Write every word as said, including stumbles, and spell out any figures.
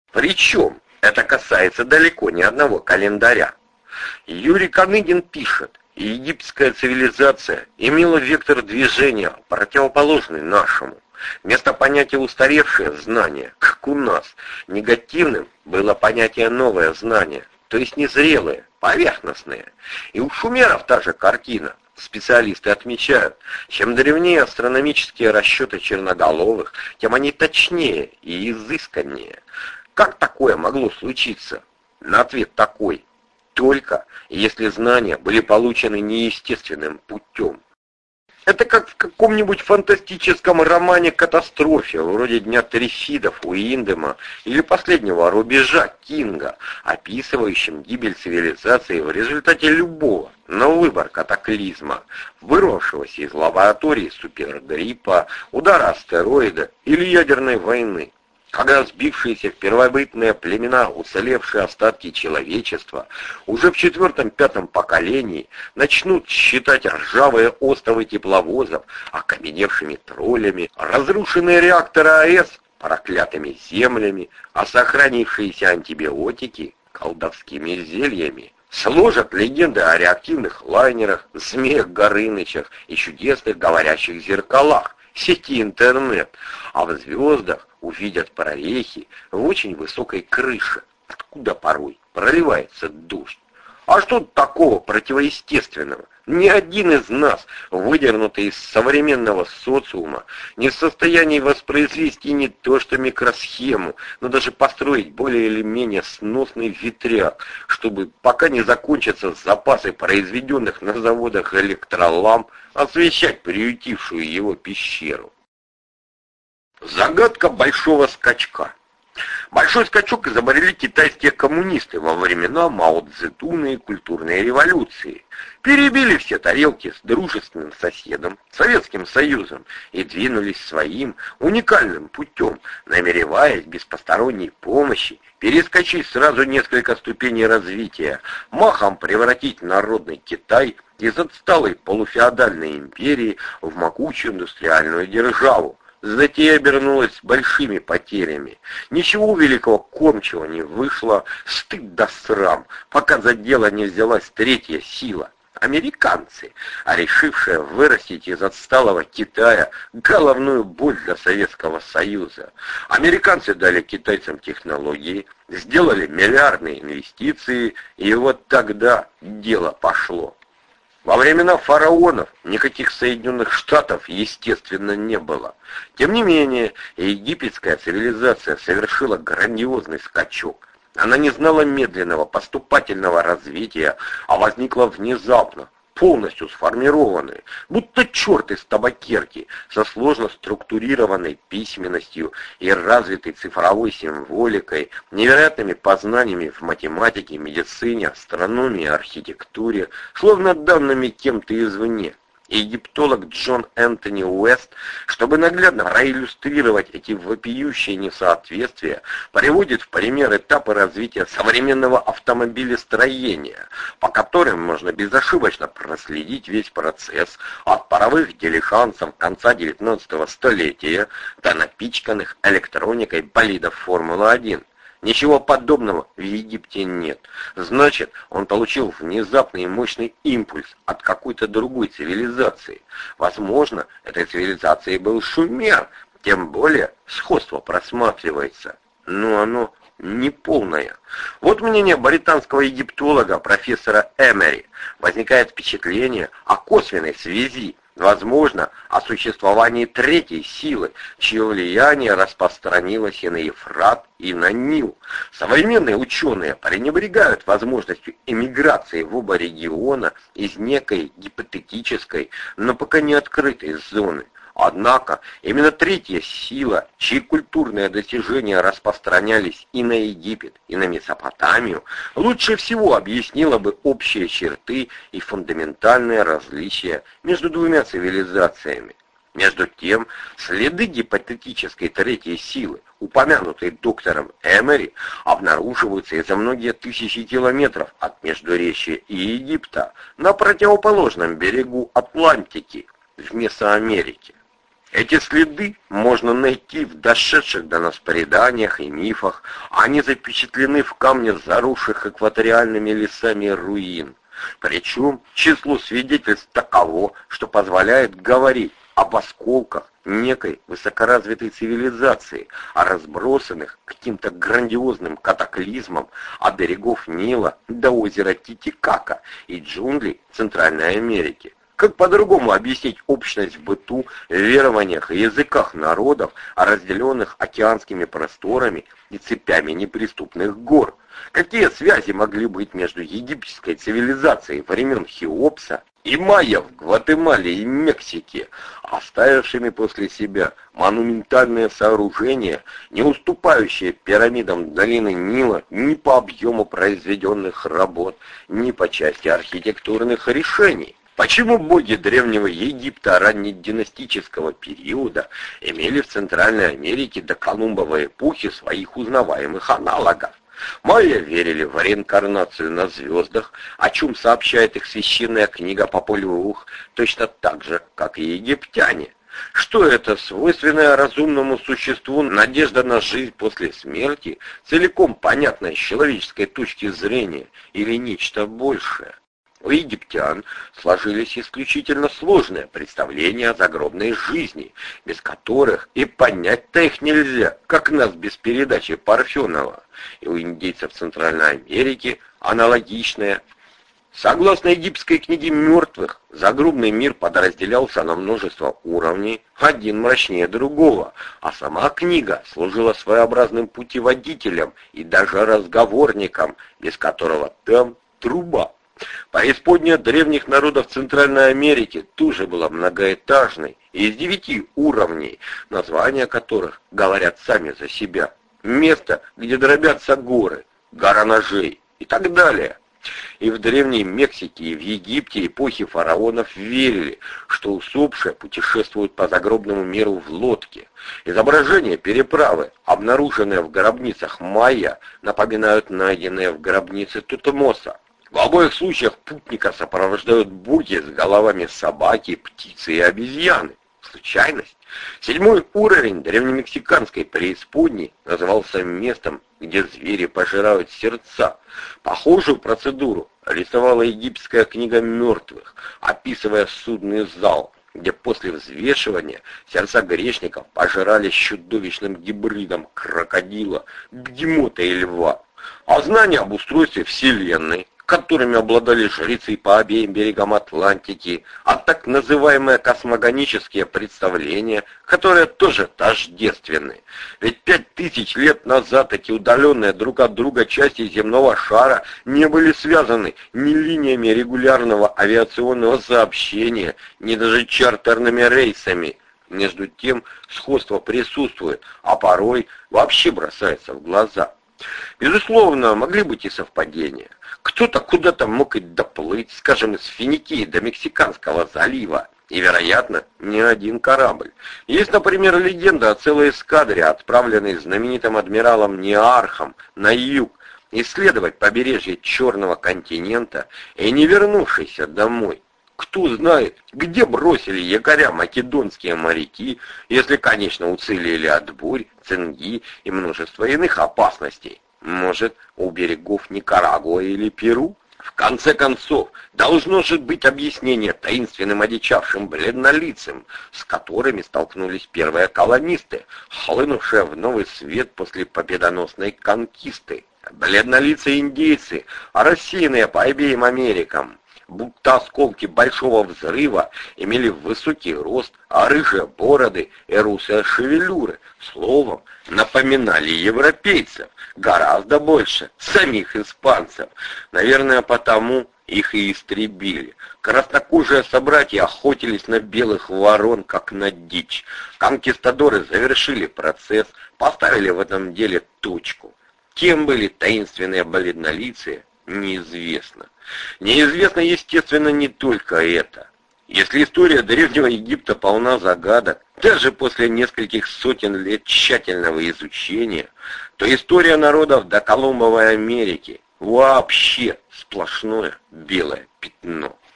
Причем это касается далеко не одного календаря. Юрий Коныгин пишет: египетская цивилизация имела вектор движения, противоположный нашему. Вместо понятия «устаревшее знание», как у нас, негативным было понятие «новое знание», то есть незрелое, поверхностное. И у шумеров та же картина. Специалисты отмечают, чем древнее астрономические расчеты черноголовых, тем они точнее и изысканнее. Как такое могло случиться? На ответ такой: только если знания были получены неестественным путем. Это как в каком-нибудь фантастическом романе-катастрофе, вроде «Дня Трифидов» Уиндема или «Последнего рубежа» Кинга, описывающем гибель цивилизации в результате любого, на выбор катаклизма, вырвавшегося из лаборатории супергриппа, удара астероида или ядерной войны. Когда сбившиеся в первобытные племена, уцелевшие остатки человечества, уже в четвертом-пятом поколении начнут считать ржавые остовы тепловозов окаменевшими троллями, разрушенные реакторы АЭС проклятыми землями, а сохранившиеся антибиотики колдовскими зельями, сложат легенды о реактивных лайнерах, змеях Горынычах и чудесных говорящих зеркалах сети интернет, а в звездах увидят прорехи в очень высокой крыше, откуда порой проливается дождь. А что такого противоестественного? Ни один из нас, выдернутый из современного социума, не в состоянии воспроизвести не то что микросхему, но даже построить более или менее сносный ветряк, чтобы, пока не закончатся запасы произведенных на заводах электроламп, освещать приютившую его пещеру. Загадка большого скачка. Большой скачок изобрели китайские коммунисты во времена Мао Цзэдуна и культурной революции. Перебили все тарелки с дружественным соседом, Советским Союзом, и двинулись своим уникальным путем, намереваясь без посторонней помощи перескочить сразу несколько ступеней развития, махом превратить народный Китай из отсталой полуфеодальной империи в могучую индустриальную державу. Затея обернулась большими потерями. Ничего великого кормчего не вышло, стыд да срам, пока за дело не взялась третья сила. Американцы, а решившие вырастить из отсталого Китая головную боль для Советского Союза. Американцы дали китайцам технологии, сделали миллиардные инвестиции, и вот тогда дело пошло. Во времена фараонов никаких Соединенных Штатов, естественно, не было. Тем не менее, египетская цивилизация совершила грандиозный скачок. Она не знала медленного поступательного развития, а возникла внезапно, полностью сформированной, будто черт из табакерки, со сложно структурированной письменностью и развитой цифровой символикой, невероятными познаниями в математике, медицине, астрономии, архитектуре, словно данными кем-то извне. Египтолог Джон Энтони Уэст, чтобы наглядно проиллюстрировать эти вопиющие несоответствия, приводит в пример этапы развития современного автомобилестроения, по которым можно безошибочно проследить весь процесс от паровых дилижансов конца девятнадцатого столетия до напичканных электроникой болидов Формулы один. Ничего подобного в Египте нет. Значит, он получил внезапный и мощный импульс от какой-то другой цивилизации. Возможно, этой цивилизацией был Шумер, тем более сходство просматривается. Но оно не полное. Вот мнение британского египтолога профессора Эмери. Возникает впечатление о косвенной связи, возможно, о существовании третьей силы, чье влияние распространилось и на Ефрат, и на Нил. Современные ученые пренебрегают возможностью эмиграции в оба региона из некой гипотетической, но пока не открытой зоны. Однако именно третья сила, чьи культурные достижения распространялись и на Египет, и на Месопотамию, лучше всего объяснила бы общие черты и фундаментальные различия между двумя цивилизациями. Между тем, следы гипотетической третьей силы, упомянутой доктором Эмери, обнаруживаются и за многие тысячи километров от Междуречья и Египта, на противоположном берегу Атлантики, в Месоамерике. Эти следы можно найти в дошедших до нас преданиях и мифах, они запечатлены в камне заросших экваториальными лесами руин. Причем число свидетельств таково, что позволяет говорить об осколках некой высокоразвитой цивилизации, о разбросанных каким-то грандиозным катаклизмом от берегов Нила до озера Титикака и джунглей Центральной Америки. Как по-другому объяснить общность в быту, верованиях и языках народов, разделенных океанскими просторами и цепями неприступных гор? Какие связи могли быть между египетской цивилизацией времен Хеопса и майя в Гватемале и Мексике, оставившими после себя монументальные сооружения, не уступающие пирамидам долины Нила ни по объему произведенных работ, ни по части архитектурных решений? Почему боги Древнего Египта раннединастического периода имели в Центральной Америке до Колумбовой эпохи своих узнаваемых аналогов? Майя верили в реинкарнацию на звездах, о чем сообщает их священная книга Попол-Vuh, точно так же, как и египтяне. Что это свойственное разумному существу надежда на жизнь после смерти, целиком понятная с человеческой точки зрения, или нечто большее? У египтян сложились исключительно сложные представления о загробной жизни, без которых и понять-то их нельзя, как нас без передачи Парфенова. И у индейцев Центральной Америки аналогичные. Согласно египетской книге мертвых, загробный мир подразделялся на множество уровней, один мрачнее другого, а сама книга служила своеобразным путеводителем и даже разговорником, без которого там труба. Преисподняя древних народов Центральной Америки тоже была многоэтажной, из девяти уровней, названия которых говорят сами за себя. Место, где дробятся горы, гора ножей и так далее. И в Древней Мексике, и в Египте эпохи фараонов верили, что усопшие путешествуют по загробному миру в лодке. Изображения переправы, обнаруженные в гробницах майя, напоминают найденные в гробнице Тутмоса. В обоих случаях путника сопровождают боги с головами собаки, птицы и обезьяны. Случайность? Седьмой уровень древнемексиканской преисподней назывался местом, где звери пожирают сердца. Похожую процедуру рисовала египетская книга мертвых, описывая судный зал, где после взвешивания сердца грешников пожирали с чудовищным гибридом крокодила, бегемота и льва. А знания об устройстве Вселенной, которыми обладали жрецы по обеим берегам Атлантики, а так называемые космогонические представления, которые тоже тождественны. Ведь пять тысяч лет назад эти удаленные друг от друга части земного шара не были связаны ни линиями регулярного авиационного сообщения, ни даже чартерными рейсами. Между тем сходство присутствует, а порой вообще бросается в глаза. Безусловно, могли быть и совпадения. Кто-то куда-то мог и доплыть, скажем, из Финикии до Мексиканского залива, и, вероятно, не один корабль. Есть, например, легенда о целой эскадре, отправленной знаменитым адмиралом Неархом на юг, исследовать побережье Черного континента и не вернувшейся домой. Кто знает, где бросили якоря македонские моряки, если, конечно, уцелели от бурь, цинги и множество иных опасностей. Может, у берегов Никарагуа или Перу? В конце концов, должно же быть объяснение таинственным одичавшим бледнолицам, с которыми столкнулись первые колонисты, хлынувшие в новый свет после победоносной конкисты. Бледнолицые индейцы, рассеянные по обеим Америкам, будто осколки большого взрыва, имели высокий рост, а рыжие бороды и русые шевелюры, словом, напоминали европейцев, гораздо больше самих испанцев. Наверное, потому их и истребили. Краснокожие собратья охотились на белых ворон, как на дичь. Конкистадоры завершили процесс, поставили в этом деле точку. Кем были таинственные бледнолицые, неизвестно. Неизвестно, естественно, не только это. Если история Древнего Египта полна загадок, даже после нескольких сотен лет тщательного изучения, то история народов до Колумбовой Америки вообще сплошное белое пятно.